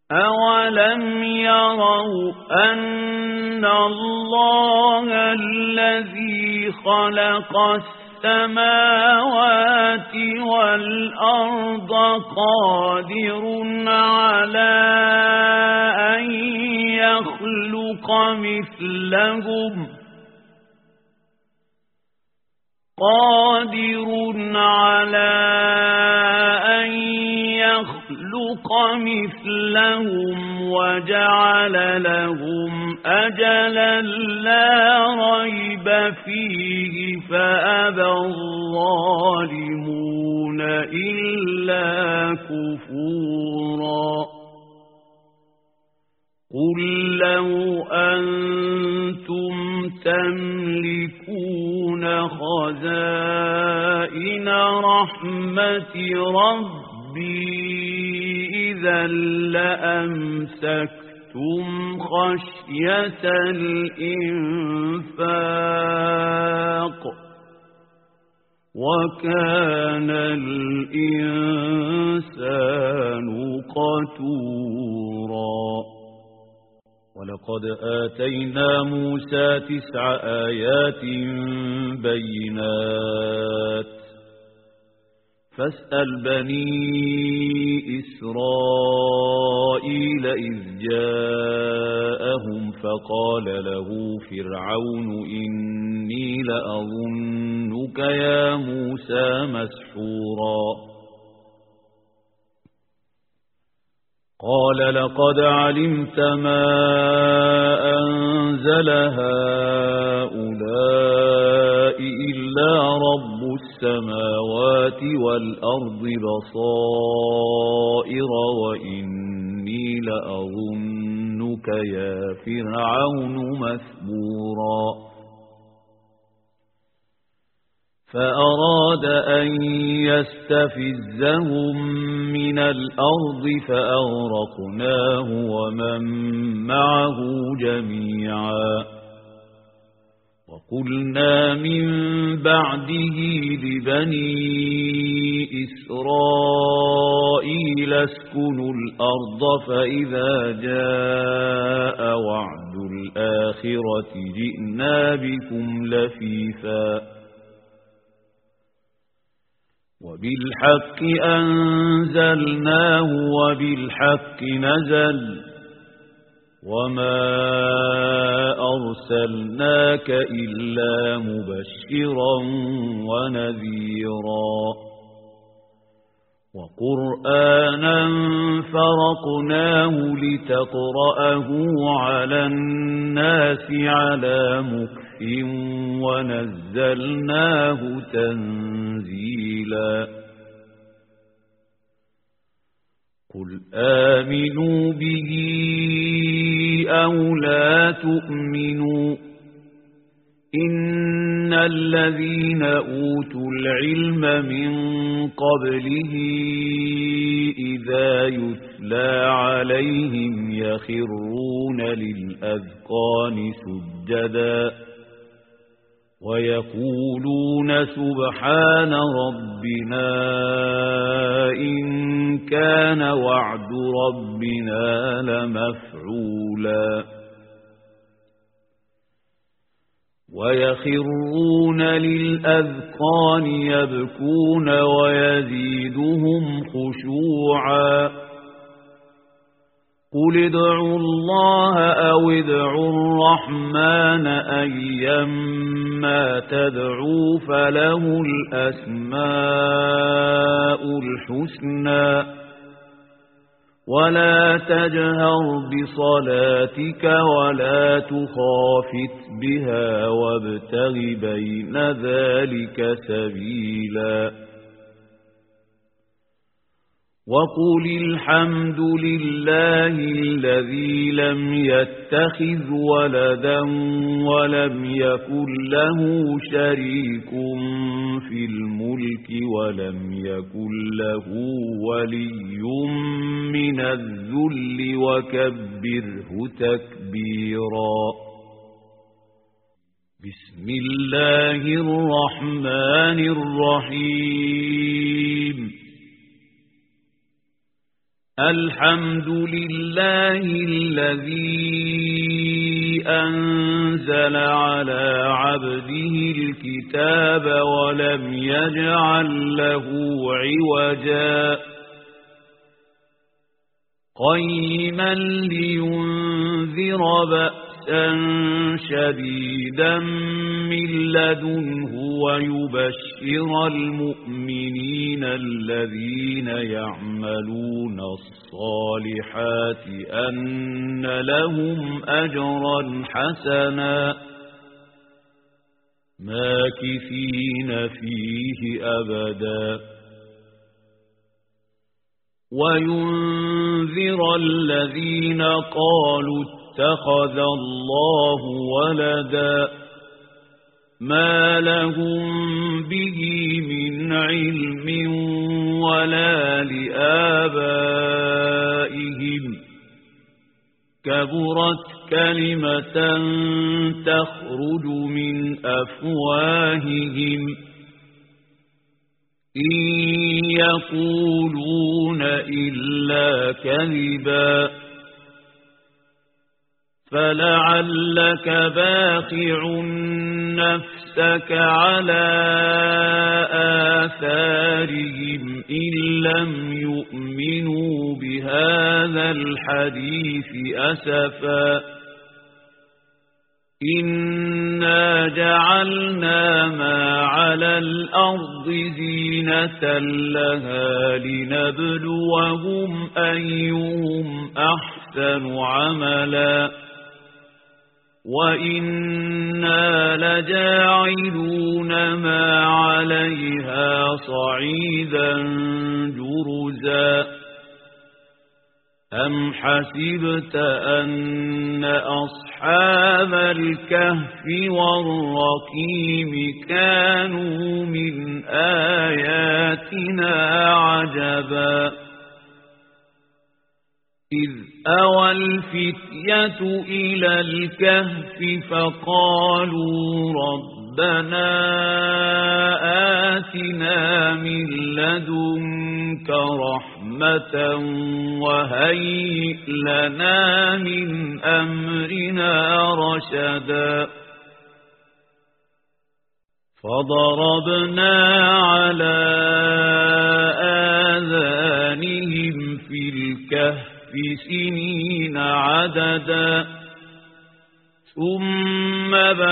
أولم يروا أن الله الذي خلق السماوات والأرض قادر على أن يخلق مثلهم وجعل لهم أجلا لا ريب فيه فأبى الظالمون إلا كفورا قل لو أنتم تملكون خزائن رحمة ربي إذا لأمسكتم خشية الإنفاق وكان الإنسان قتورا ولقد آتينا موسى 9 آيات بينات فاسأل بني إسرائيل إذ جاءهم فقال له فرعون إني لأظنك يا موسى مسحورا قال لقد علمت ما أنزل هؤلاء إلا رب السماوات والأرض بصائر وإني لأظنك يا فرعون مثبورا فأراد أن يستفزهم من الأرض فأغرقناه ومن معه جميعا وقلنا من بعده لبني إسرائيل اسكنوا الأرض فإذا جاء وعد الآخرة جئنا بكم لفيفا وبالحق أنزلناه وبالحق نزل وما أرسلناك إلا مبشرا ونذيرا وقرآنا فرقناه لتقرأه على الناس على مكث ونزلناه تنزيلا قل آمنوا به أو لا تؤمنوا إن الذين أوتوا العلم من قبله إذا يتلى عليهم يخرون للأذقان سجدا ويقولون سبحان ربنا إن كان وعد ربنا لمفعولا ويخرون للأذقان يبكون ويزيدهم خشوعا قل ادعوا الله أو ادعوا الرحمن أيما تدعوا فله الأسماء الحسنى ولا تجهر بصلاتك ولا تخافت بها وابتغ بين ذلك سبيلا وقل الحمد لله الذي لم يتخذ ولدا ولم يكن له شريك في الملك ولم يكن له ولي من الذل وكبره تكبيرا بسم الله الرحمن الرحيم الحمد لله الذي أنزل على عبده الكتاب ولم يجعل له عوجا قيما لينذر بأسا شديدا من لدنه ويبشر المؤمنين الذين يعملون الصالحات أن لهم أجرا حسنا ماكثين فيه أبدا وينذر الذين قالوا اتخذ الله ولدا ما لهم به من علم ولا لآبائهم كبرت كلمة تخرج من أفواههم إن يقولون إلا كذبا فلعلك باخع نفسك على آثارهم إن لم يؤمنوا بهذا الحديث أسفا إنا جعلنا ما على الأرض زينة لها لنبلوهم أيهم أحسن عملا وإنا لجاعلون ما عليها صعيدا جرزا أم حسبت أن أصحاب الكهف والرقيم كانوا من آياتنا عجبا إذ أوى الفتية إلى الكهف فقالوا ربنا آتنا من لدنك رحمة وهيئ لنا من أمرنا رشدا فضربنا على آذانهم في الكهف سنين عددا ثم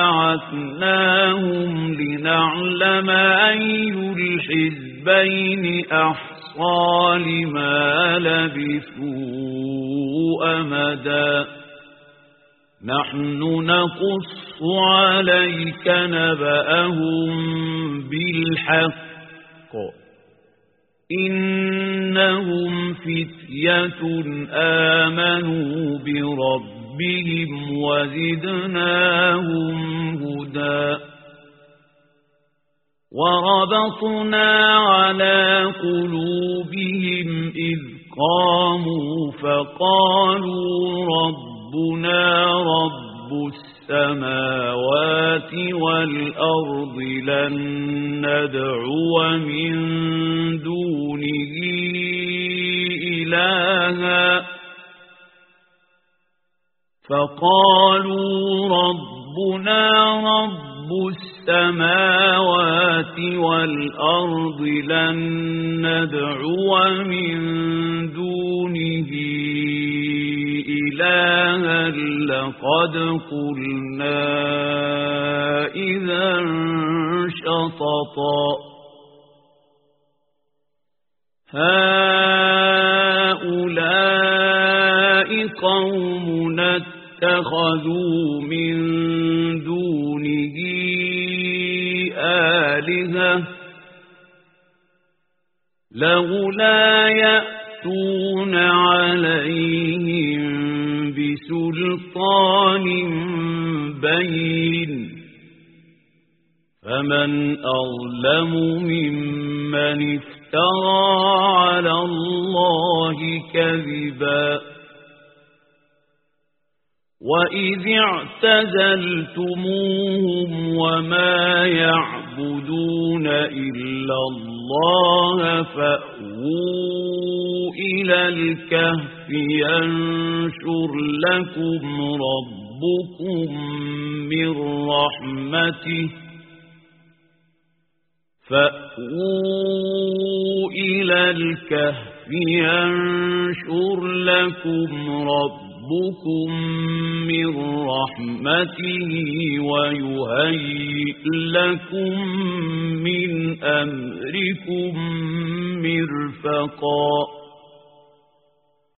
بعثناهم لنعلم أي الحزبين أحصى لما لبثوا أمدا نحن نقص عليك نبأهم بالحق إنهم فتية آمنوا بربهم وزدناهم هدى وربطنا على قلوبهم إذ قاموا فقالوا ربنا رب السماوات والأرض لن ندعو من دونه إلها فقالوا ربنا رب السماوات والأرض لن ندعو من دونه إلها لقد قلنا إذا شططا هؤلاء قومنا اتخذوا من دونه آلهة لولا يأتون عليهم بسلطان بين فمن أظلم ممن افترى على الله كذبا وإذ اعتزلتموهم وما يعبدون تعبدون إلا الله فأووا إلى الكهف ينشر لكم ربكم من رحمته فأووا إلى الكهف ينشر لكم ربكم من رحمته ويهيئ لكم من أمركم مرفقا